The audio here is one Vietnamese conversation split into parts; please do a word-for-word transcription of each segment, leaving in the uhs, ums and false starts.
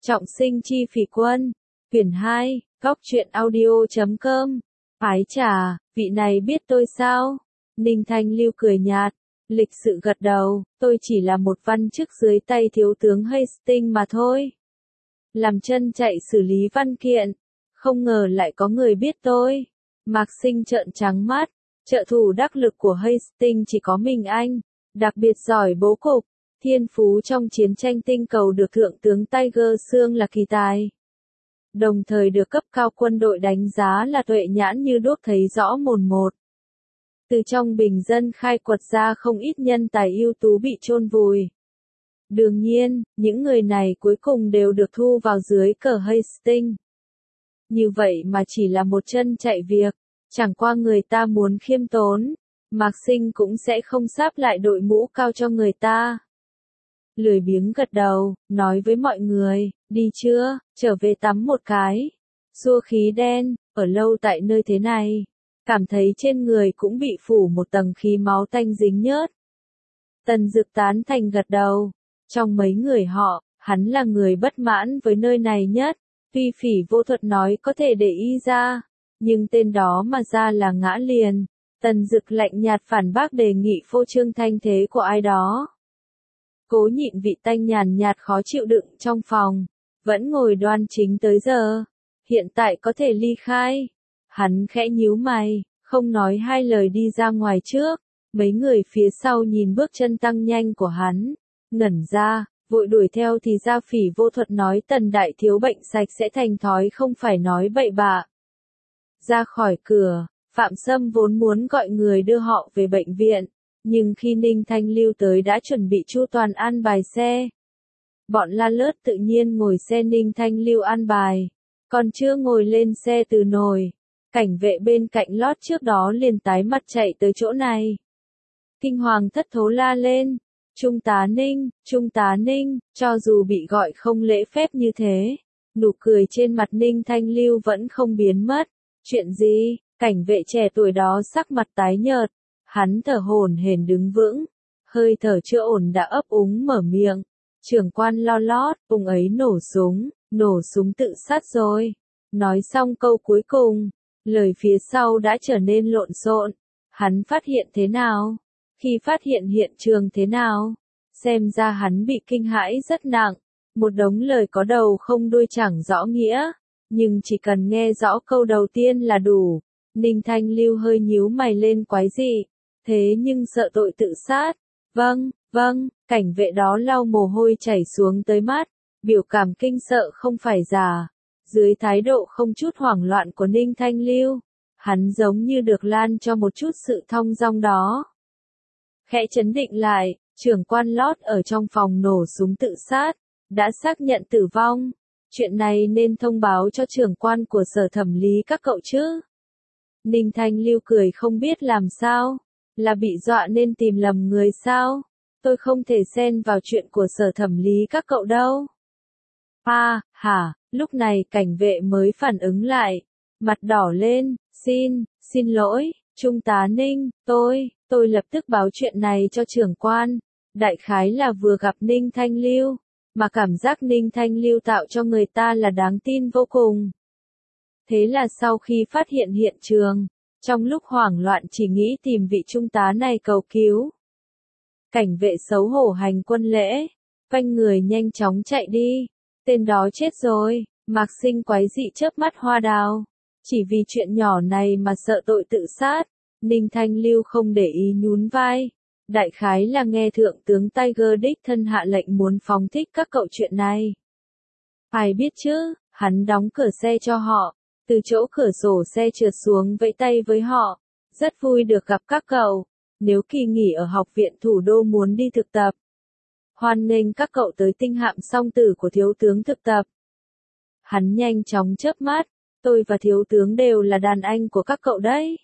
Trọng sinh chi phỉ quân. Quyển hai, góc truyện audio.com. Ái chà, vị này biết tôi sao? Ninh Thanh Lưu cười nhạt, lịch sự gật đầu, tôi chỉ là một văn chức dưới tay thiếu tướng Hastings mà thôi. Làm chân chạy xử lý văn kiện, không ngờ lại có người biết tôi. Mạc Sinh trợn trắng mắt, trợ thủ đắc lực của Hastings chỉ có mình anh, đặc biệt giỏi bố cục, thiên phú trong chiến tranh tinh cầu được Thượng tướng Tiger xương là kỳ tài. Đồng thời được cấp cao quân đội đánh giá là tuệ nhãn như đuốc thấy rõ mồn một. Từ trong bình dân khai quật ra không ít nhân tài ưu tú bị chôn vùi. Đương nhiên, những người này cuối cùng đều được thu vào dưới cờ Hastings. Như vậy mà chỉ là một chân chạy việc, chẳng qua người ta muốn khiêm tốn, Mạc Sinh cũng sẽ không sáp lại đội mũ cao cho người ta. Lười biếng gật đầu, nói với mọi người, đi chưa, trở về tắm một cái. Xua khí đen, ở lâu tại nơi thế này, cảm thấy trên người cũng bị phủ một tầng khí máu tanh dính nhớt. Tần Dực tán thành gật đầu, trong mấy người họ, hắn là người bất mãn với nơi này nhất, tuy Phỉ Vô Thuật nói có thể để y ra, nhưng tên đó mà ra là ngã liền. Tần Dực lạnh nhạt phản bác đề nghị phô trương thanh thế của ai đó. Cố nhịn vị tanh nhàn nhạt khó chịu đựng trong phòng, vẫn ngồi đoan chính tới giờ, hiện tại có thể ly khai. Hắn khẽ nhíu mày, không nói hai lời đi ra ngoài trước, mấy người phía sau nhìn bước chân tăng nhanh của hắn, ngẩn ra, vội đuổi theo thì ra Phỉ Vô Thuật nói Tần đại thiếu bệnh sạch sẽ thành thói không phải nói bậy bạ. Ra khỏi cửa, Phạm Sâm vốn muốn gọi người đưa họ về bệnh viện, nhưng khi Ninh Thanh Lưu tới đã chuẩn bị chu toàn an bài xe. Bọn La Lớt tự nhiên ngồi xe Ninh Thanh Lưu an bài, còn chưa ngồi lên xe từ nồi. Cảnh vệ bên cạnh lót trước đó liền tái mặt chạy tới chỗ này. Kinh hoàng thất thố la lên, Trung tá Ninh, Trung tá Ninh, cho dù bị gọi không lễ phép như thế, nụ cười trên mặt Ninh Thanh Lưu vẫn không biến mất. Chuyện gì? Cảnh vệ trẻ tuổi đó sắc mặt tái nhợt, hắn thở hổn hển đứng vững, hơi thở chưa ổn đã ấp úng mở miệng. Trưởng quan lo lót, vùng ấy nổ súng, nổ súng tự sát rồi. Nói xong câu cuối cùng, lời phía sau đã trở nên lộn xộn. Hắn phát hiện thế nào? Khi phát hiện hiện trường thế nào? Xem ra hắn bị kinh hãi rất nặng, một đống lời có đầu không đuôi chẳng rõ nghĩa, nhưng chỉ cần nghe rõ câu đầu tiên là đủ. Ninh Thanh Lưu hơi nhíu mày lên quái dị, thế nhưng sợ tội tự sát. Vâng, vâng, cảnh vệ đó lau mồ hôi chảy xuống tới mắt, biểu cảm kinh sợ không phải giả. Dưới thái độ không chút hoảng loạn của Ninh Thanh Lưu, hắn giống như được lan cho một chút sự thong dong đó. Khẽ chấn định lại, trưởng quan lót ở trong phòng nổ súng tự sát, đã xác nhận tử vong. Chuyện này nên thông báo cho trưởng quan của sở thẩm lý các cậu chứ. Ninh Thanh Lưu cười không biết làm sao, là bị dọa nên tìm lầm người sao? Tôi không thể xen vào chuyện của sở thẩm lý các cậu đâu. À, hả, lúc này cảnh vệ mới phản ứng lại, mặt đỏ lên, xin, xin lỗi, Trung tá Ninh, tôi, tôi lập tức báo chuyện này cho trưởng quan. Đại khái là vừa gặp Ninh Thanh Lưu, mà cảm giác Ninh Thanh Lưu tạo cho người ta là đáng tin vô cùng. Thế là sau khi phát hiện hiện trường, trong lúc hoảng loạn chỉ nghĩ tìm vị trung tá này cầu cứu. Cảnh vệ xấu hổ hành quân lễ, phanh người nhanh chóng chạy đi. Tên đó chết rồi. Mạc Sinh quái dị chớp mắt hoa đào. Chỉ vì chuyện nhỏ này mà sợ tội tự sát. Ninh Thanh Lưu không để ý nhún vai. Đại khái là nghe thượng tướng Tiger đích thân hạ lệnh muốn phóng thích các cậu chuyện này. Ai biết chứ, hắn đóng cửa xe cho họ, từ chỗ cửa sổ xe trượt xuống vẫy tay với họ. Rất vui được gặp các cậu, nếu kỳ nghỉ ở học viện thủ đô muốn đi thực tập. Hoan nghênh các cậu tới tinh hạm song tử của thiếu tướng thực tập. Hắn nhanh chóng chớp mắt, tôi và thiếu tướng đều là đàn anh của các cậu đấy.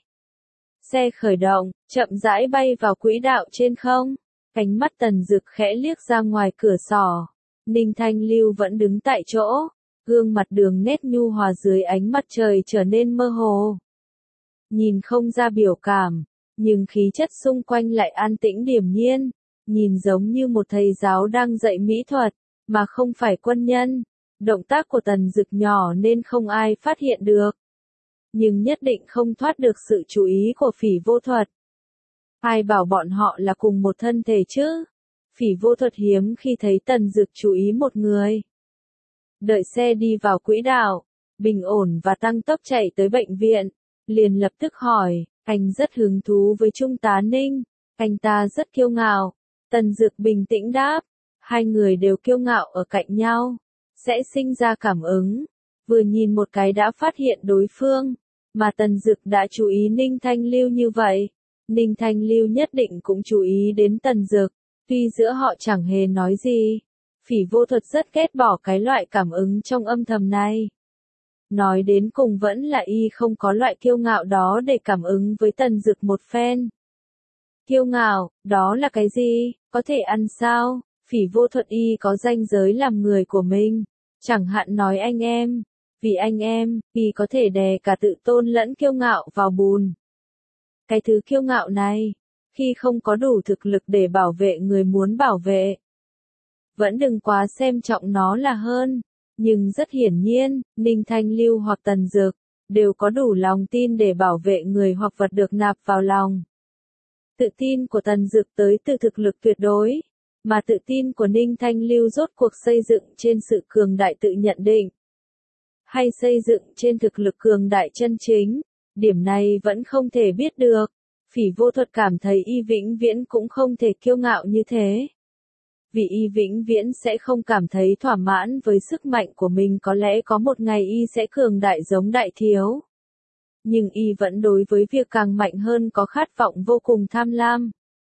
Xe khởi động, chậm rãi bay vào quỹ đạo trên không. Ánh mắt Tần Dực khẽ liếc ra ngoài cửa sổ. Ninh Thanh Lưu vẫn đứng tại chỗ, gương mặt đường nét nhu hòa dưới ánh mặt trời trở nên mơ hồ. Nhìn không ra biểu cảm, nhưng khí chất xung quanh lại an tĩnh điềm nhiên, nhìn giống như một thầy giáo đang dạy mỹ thuật, mà không phải quân nhân. Động tác của Tần Dực nhỏ nên không ai phát hiện được. Nhưng nhất định không thoát được sự chú ý của Phỉ Vô Thuật. Ai bảo bọn họ là cùng một thân thể chứ? Phỉ Vô Thuật hiếm khi thấy Tần Dực chú ý một người. Đợi xe đi vào quỹ đạo, bình ổn và tăng tốc chạy tới bệnh viện, liền lập tức hỏi, anh rất hứng thú với Trung tá Ninh, anh ta rất kiêu ngạo. Tần Dực bình tĩnh đáp, hai người đều kiêu ngạo ở cạnh nhau, sẽ sinh ra cảm ứng. Vừa nhìn một cái đã phát hiện đối phương, mà Tần Dực đã chú ý Ninh Thanh Lưu như vậy. Ninh Thanh Lưu nhất định cũng chú ý đến Tần Dực, tuy giữa họ chẳng hề nói gì. Phỉ Vô Thuật rất ghét bỏ cái loại cảm ứng trong âm thầm này. Nói đến cùng vẫn là y không có loại kiêu ngạo đó để cảm ứng với Tần Dực một phen. Kiêu ngạo, đó là cái gì, có thể ăn sao? Phỉ Vô Thuật y có ranh giới làm người của mình, chẳng hạn nói anh em, vì anh em, y có thể đè cả tự tôn lẫn kiêu ngạo vào bùn. Cái thứ kiêu ngạo này, khi không có đủ thực lực để bảo vệ người muốn bảo vệ, vẫn đừng quá xem trọng nó là hơn. Nhưng rất hiển nhiên, Ninh Thanh Lưu hoặc Tần Dực đều có đủ lòng tin để bảo vệ người hoặc vật được nạp vào lòng. Tự tin của Tần Dực tới từ thực lực tuyệt đối, mà tự tin của Ninh Thanh Lưu rốt cuộc xây dựng trên sự cường đại tự nhận định, hay xây dựng trên thực lực cường đại chân chính, điểm này vẫn không thể biết được. Phỉ Vô Thuật cảm thấy y vĩnh viễn cũng không thể kiêu ngạo như thế. Vì y vĩnh viễn sẽ không cảm thấy thỏa mãn với sức mạnh của mình, có lẽ có một ngày y sẽ cường đại giống Đại Thiếu. Nhưng y vẫn đối với việc càng mạnh hơn có khát vọng vô cùng tham lam.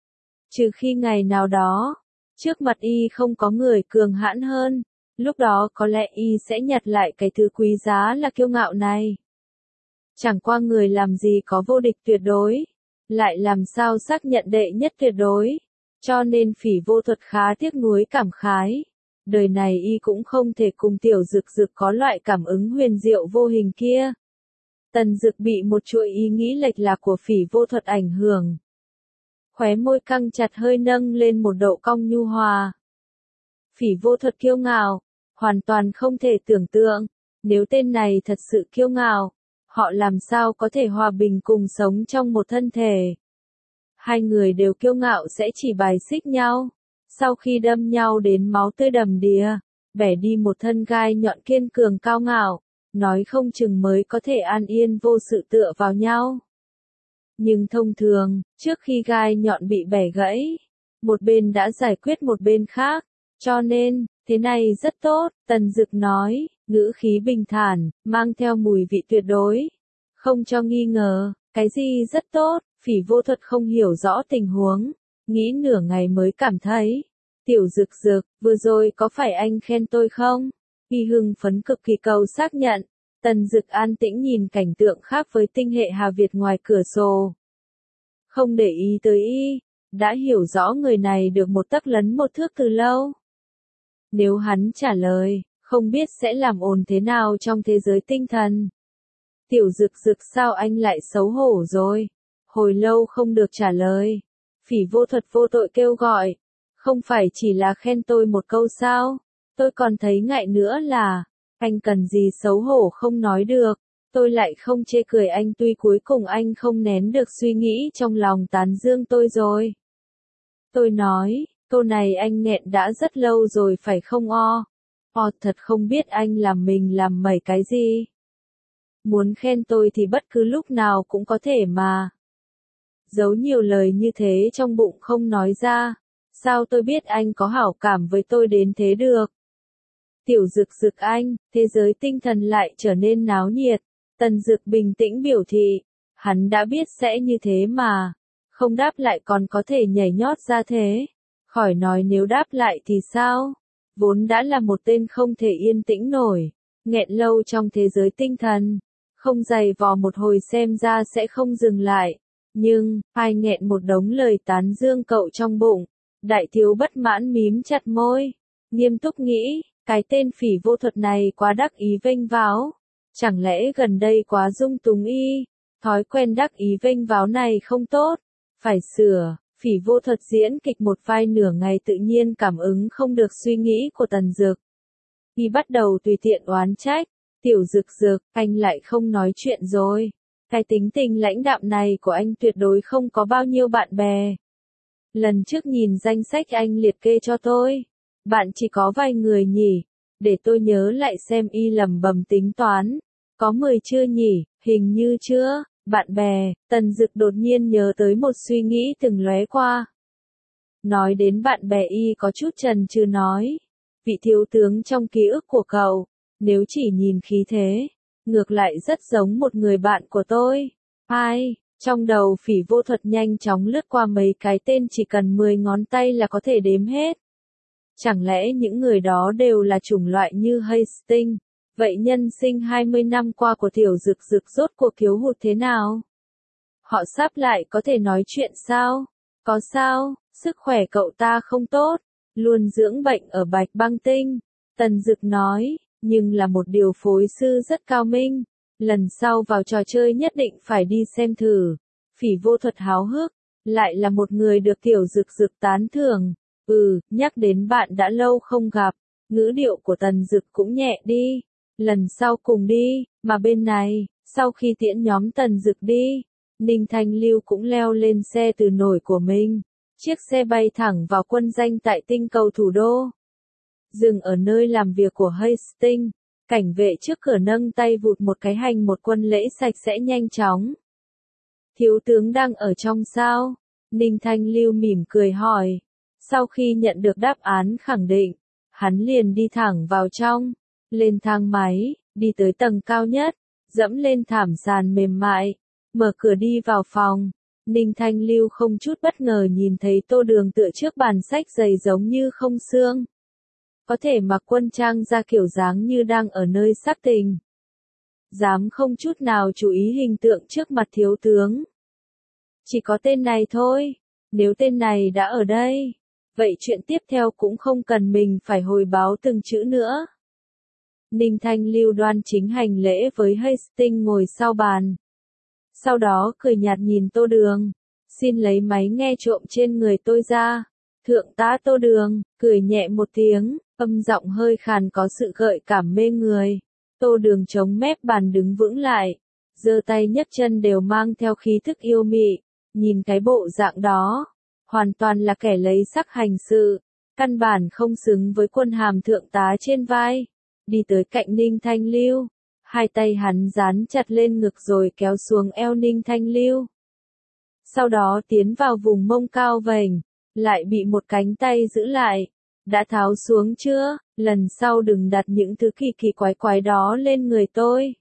Trừ khi ngày nào đó, trước mặt y không có người cường hãn hơn, lúc đó có lẽ y sẽ nhặt lại cái thứ quý giá là kiêu ngạo này. Chẳng qua người làm gì có vô địch tuyệt đối, lại làm sao xác nhận đệ nhất tuyệt đối. Cho nên Phỉ Vô Thuật khá tiếc nuối cảm khái. Đời này y cũng không thể cùng Tiểu Dực Dực có loại cảm ứng huyền diệu vô hình kia. Tần Dực bị một chuỗi ý nghĩ lệch lạc của Phỉ Vô Thuật ảnh hưởng. Khóe môi căng chặt hơi nâng lên một độ cong nhu hòa. Phỉ Vô Thuật kiêu ngạo, hoàn toàn không thể tưởng tượng. Nếu tên này thật sự kiêu ngạo, họ làm sao có thể hòa bình cùng sống trong một thân thể. Hai người đều kiêu ngạo sẽ chỉ bài xích nhau. Sau khi đâm nhau đến máu tươi đầm đìa, bẻ đi một thân gai nhọn kiên cường cao ngạo, nói không chừng mới có thể an yên vô sự tựa vào nhau. Nhưng thông thường, trước khi gai nhọn bị bẻ gãy, một bên đã giải quyết một bên khác, cho nên, thế này rất tốt, Tần Dực nói, ngữ khí bình thản, mang theo mùi vị tuyệt đối, không cho nghi ngờ, cái gì rất tốt. Phỉ Vô Thuật không hiểu rõ tình huống, nghĩ nửa ngày mới cảm thấy. Tiểu Dực Dực, vừa rồi có phải anh khen tôi không? Y hưng phấn cực kỳ cầu xác nhận. Tần Dực an tĩnh nhìn cảnh tượng khác với tinh hệ Hà Việt ngoài cửa sổ. Không để ý tới y, đã hiểu rõ người này được một tấc lấn một thước từ lâu. Nếu hắn trả lời, không biết sẽ làm ồn thế nào trong thế giới tinh thần. Tiểu Dực Dực, sao anh lại xấu hổ rồi? Hồi lâu không được trả lời. Phỉ Vô Thuật vô tội kêu gọi. Không phải chỉ là khen tôi một câu sao? Tôi còn thấy ngại nữa là, anh cần gì xấu hổ không nói được. Tôi lại không chê cười anh, tuy cuối cùng anh không nén được suy nghĩ trong lòng tán dương tôi rồi. Tôi nói, câu này anh nghẹn đã rất lâu rồi phải không o? O thật không biết anh làm mình làm mẩy cái gì. Muốn khen tôi thì bất cứ lúc nào cũng có thể mà. Giấu nhiều lời như thế trong bụng không nói ra, sao tôi biết anh có hảo cảm với tôi đến thế được. Tiểu Dực Dực anh, thế giới tinh thần lại trở nên náo nhiệt. Tần Dực bình tĩnh biểu thị, hắn đã biết sẽ như thế mà, không đáp lại còn có thể nhảy nhót ra thế. Khỏi nói nếu đáp lại thì sao, vốn đã là một tên không thể yên tĩnh nổi, nghẹn lâu trong thế giới tinh thần, không giày vò một hồi xem ra sẽ không dừng lại. Nhưng, ai nghẹn một đống lời tán dương cậu trong bụng. Đại Thiếu bất mãn mím chặt môi, nghiêm túc nghĩ, cái tên Phỉ Vô Thuật này quá đắc ý vênh váo. Chẳng lẽ gần đây quá dung túng y, thói quen đắc ý vênh váo này không tốt, phải sửa. Phỉ Vô Thuật diễn kịch một vai nửa ngày tự nhiên cảm ứng không được suy nghĩ của Tần Dực. Y bắt đầu tùy tiện oán trách. Tiểu Dực Dực, anh lại không nói chuyện rồi. Cái tính tình lãnh đạm này của anh tuyệt đối không có bao nhiêu bạn bè. Lần trước nhìn danh sách anh liệt kê cho tôi. Bạn chỉ có vài người nhỉ? Để tôi nhớ lại xem. Y lẩm bẩm tính toán. Có mười chưa nhỉ? Hình như chưa. Bạn bè, Tần Dực đột nhiên nhớ tới một suy nghĩ từng lóe qua. Nói đến bạn bè Y có chút chần chừ nói. Vị thiếu tướng trong ký ức của cậu, nếu chỉ nhìn khí thế, ngược lại rất giống một người bạn của tôi. Ai? Trong đầu Phỉ Vô Thuật nhanh chóng lướt qua mấy cái tên chỉ cần mười ngón tay là có thể đếm hết. Chẳng lẽ những người đó đều là chủng loại như Hastings? Vậy nhân sinh hai mươi năm qua của Tiểu Dực Dực rốt cuộc thiếu hụt thế nào? Họ sắp lại có thể nói chuyện sao? Có sao? Sức khỏe cậu ta không tốt, luôn dưỡng bệnh ở Bạch Băng Tinh. Tần Dực nói, nhưng là một điều phối sư rất cao minh. Lần sau vào trò chơi nhất định phải đi xem thử. Phỉ Vô Thuật háo hức, lại là một người được Tiểu Dực Dực tán thưởng. Ừ, nhắc đến bạn đã lâu không gặp, ngữ điệu của Tần Dực cũng nhẹ đi. Lần sau cùng đi, mà bên này, sau khi tiễn nhóm Tần Dực đi, Ninh Thanh Lưu cũng leo lên xe từ nổi của mình. Chiếc xe bay thẳng vào quân doanh tại tinh cầu thủ đô. Dừng ở nơi làm việc của Hastings, cảnh vệ trước cửa nâng tay vụt một cái hành một quân lễ sạch sẽ nhanh chóng. Thiếu tướng đang ở trong sao? Ninh Thanh Lưu mỉm cười hỏi. Sau khi nhận được đáp án khẳng định, hắn liền đi thẳng vào trong, lên thang máy, đi tới tầng cao nhất, dẫm lên thảm sàn mềm mại, mở cửa đi vào phòng. Ninh Thanh Lưu không chút bất ngờ nhìn thấy Tô Đường tựa trước bàn sách dày giống như không xương. Có thể mặc quân trang ra kiểu dáng như đang ở nơi sắc tình. Dám không chút nào chú ý hình tượng trước mặt thiếu tướng. Chỉ có tên này thôi, nếu tên này đã ở đây, vậy chuyện tiếp theo cũng không cần mình phải hồi báo từng chữ nữa. Ninh Thanh Lưu đoan chính hành lễ với Hastings ngồi sau bàn. Sau đó cười nhạt nhìn Tô Đường. Xin lấy máy nghe trộm trên người tôi ra. Thượng tá Tô Đường, cười nhẹ một tiếng, âm giọng hơi khàn có sự gợi cảm mê người. Tô Đường chống mép bàn đứng vững lại, giơ tay nhấc chân đều mang theo khí thức yêu mị. Nhìn cái bộ dạng đó, hoàn toàn là kẻ lấy sắc hành sự, căn bản không xứng với quân hàm thượng tá trên vai. Đi tới cạnh Ninh Thanh Lưu, hai tay hắn dán chặt lên ngực rồi kéo xuống eo Ninh Thanh Lưu. Sau đó tiến vào vùng mông cao vành, lại bị một cánh tay giữ lại. Đã tháo xuống chưa? Lần sau đừng đặt những thứ kỳ kỳ quái quái đó lên người tôi.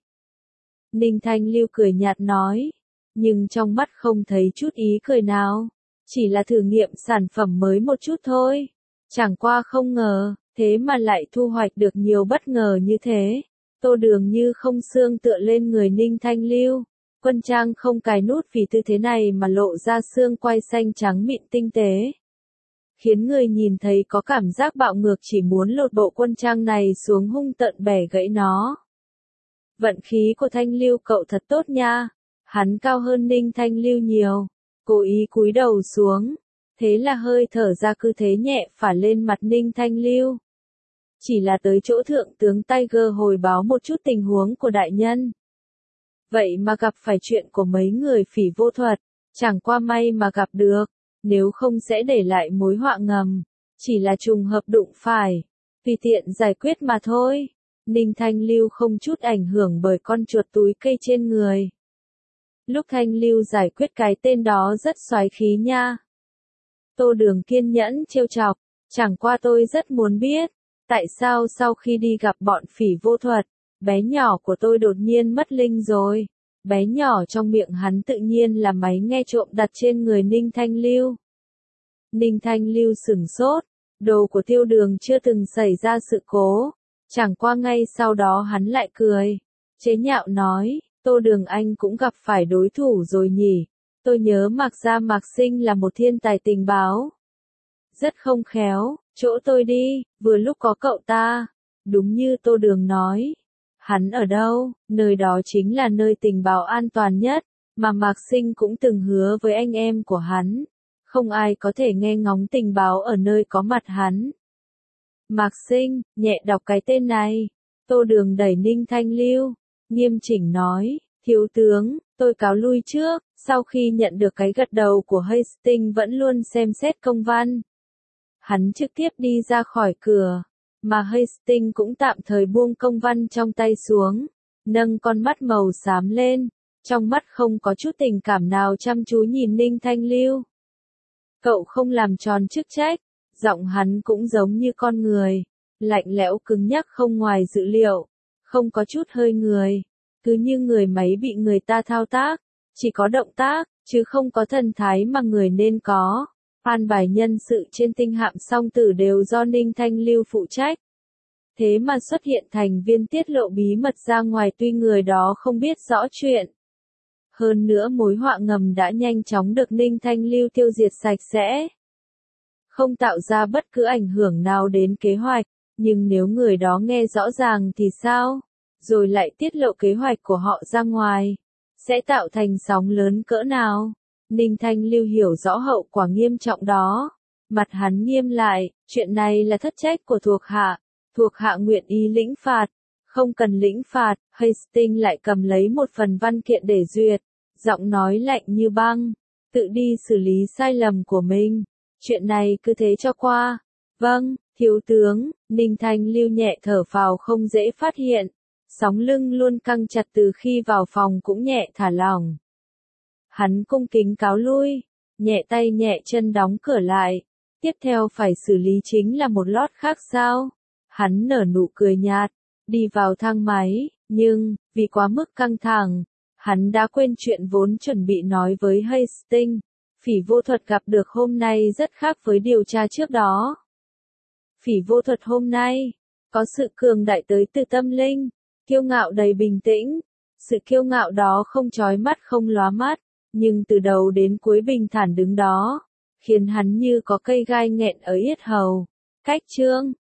Ninh Thanh Lưu cười nhạt nói, nhưng trong mắt không thấy chút ý cười nào. Chỉ là thử nghiệm sản phẩm mới một chút thôi. Chẳng qua không ngờ, thế mà lại thu hoạch được nhiều bất ngờ như thế. Tô Đường như không xương tựa lên người Ninh Thanh Lưu. Quân trang không cài nút vì tư thế này mà lộ ra xương quai xanh trắng mịn tinh tế. Khiến người nhìn thấy có cảm giác bạo ngược chỉ muốn lột bộ quân trang này xuống hung tợn bẻ gãy nó. Vận khí của Thanh Lưu cậu thật tốt nha. Hắn cao hơn Ninh Thanh Lưu nhiều. Cố ý cúi đầu xuống. Thế là hơi thở ra cứ thế nhẹ phả lên mặt Ninh Thanh Lưu. Chỉ là tới chỗ thượng tướng Tiger hồi báo một chút tình huống của đại nhân. Vậy mà gặp phải chuyện của mấy người Phỉ Vô Thuật. Chẳng qua may mà gặp được. Nếu không sẽ để lại mối họa ngầm. Chỉ là trùng hợp đụng phải. Tùy tiện giải quyết mà thôi. Ninh Thanh Lưu không chút ảnh hưởng bởi con chuột túi cây trên người. Lúc Thanh Lưu giải quyết cái tên đó rất xoái khí nha. Tô Đường kiên nhẫn trêu chọc. Chẳng qua tôi rất muốn biết. Tại sao sau khi đi gặp bọn Phỉ Vô Thuật, bé nhỏ của tôi đột nhiên mất linh rồi. Bé nhỏ trong miệng hắn tự nhiên là máy nghe trộm đặt trên người Ninh Thanh Lưu. Ninh Thanh Lưu sửng sốt. Đồ của Tiêu Đường chưa từng xảy ra sự cố. Chẳng qua ngay sau đó hắn lại cười. Chế nhạo nói, Tô Đường anh cũng gặp phải đối thủ rồi nhỉ. Tôi nhớ Mạc Gia Mạc Sinh là một thiên tài tình báo. Rất không khéo, chỗ tôi đi, vừa lúc có cậu ta. Đúng như Tô Đường nói. Hắn ở đâu? Nơi đó chính là nơi tình báo an toàn nhất, mà Mạc Sinh cũng từng hứa với anh em của hắn. Không ai có thể nghe ngóng tình báo ở nơi có mặt hắn. Mạc Sinh, nhẹ đọc cái tên này. Tô Đường đẩy Ninh Thanh Lưu, nghiêm chỉnh nói, thiếu tướng, tôi cáo lui trước. Sau khi nhận được cái gật đầu của Hastings vẫn luôn xem xét công văn. Hắn trực tiếp đi ra khỏi cửa, mà Hastings cũng tạm thời buông công văn trong tay xuống, nâng con mắt màu xám lên, trong mắt không có chút tình cảm nào chăm chú nhìn Ninh Thanh Lưu. Cậu không làm tròn chức trách, giọng hắn cũng giống như con người, lạnh lẽo cứng nhắc không ngoài dự liệu, không có chút hơi người, cứ như người máy bị người ta thao tác, chỉ có động tác, chứ không có thần thái mà người nên có. An bài nhân sự trên tinh hạm song tử đều do Ninh Thanh Lưu phụ trách. Thế mà xuất hiện thành viên tiết lộ bí mật ra ngoài tuy người đó không biết rõ chuyện. Hơn nữa mối họa ngầm đã nhanh chóng được Ninh Thanh Lưu tiêu diệt sạch sẽ. Không tạo ra bất cứ ảnh hưởng nào đến kế hoạch, nhưng nếu người đó nghe rõ ràng thì sao? Rồi lại tiết lộ kế hoạch của họ ra ngoài, sẽ tạo thành sóng lớn cỡ nào? Ninh Thanh Lưu hiểu rõ hậu quả nghiêm trọng đó. Mặt hắn nghiêm lại, chuyện này là thất trách của thuộc hạ. Thuộc hạ nguyện ý lĩnh phạt. Không cần lĩnh phạt, Hastings lại cầm lấy một phần văn kiện để duyệt. Giọng nói lạnh như băng. Tự đi xử lý sai lầm của mình. Chuyện này cứ thế cho qua. Vâng, thiếu tướng, Ninh Thanh Lưu nhẹ thở phào không dễ phát hiện. Sóng lưng luôn căng chặt từ khi vào phòng cũng nhẹ thả lỏng. Hắn cung kính cáo lui, nhẹ tay nhẹ chân đóng cửa lại. Tiếp theo phải xử lý chính là một lót khác sao? Hắn nở nụ cười nhạt, đi vào thang máy, nhưng, vì quá mức căng thẳng, hắn đã quên chuyện vốn chuẩn bị nói với Hastings. Phỉ vô thuật gặp được hôm nay rất khác với điều tra trước đó. Phỉ vô thuật hôm nay, có sự cường đại tới từ tâm linh, kiêu ngạo đầy bình tĩnh. Sự kiêu ngạo đó không chói mắt không lóa mắt, nhưng từ đầu đến cuối bình thản đứng đó, khiến hắn như có cây gai nghẹn ở yết hầu. Cách chương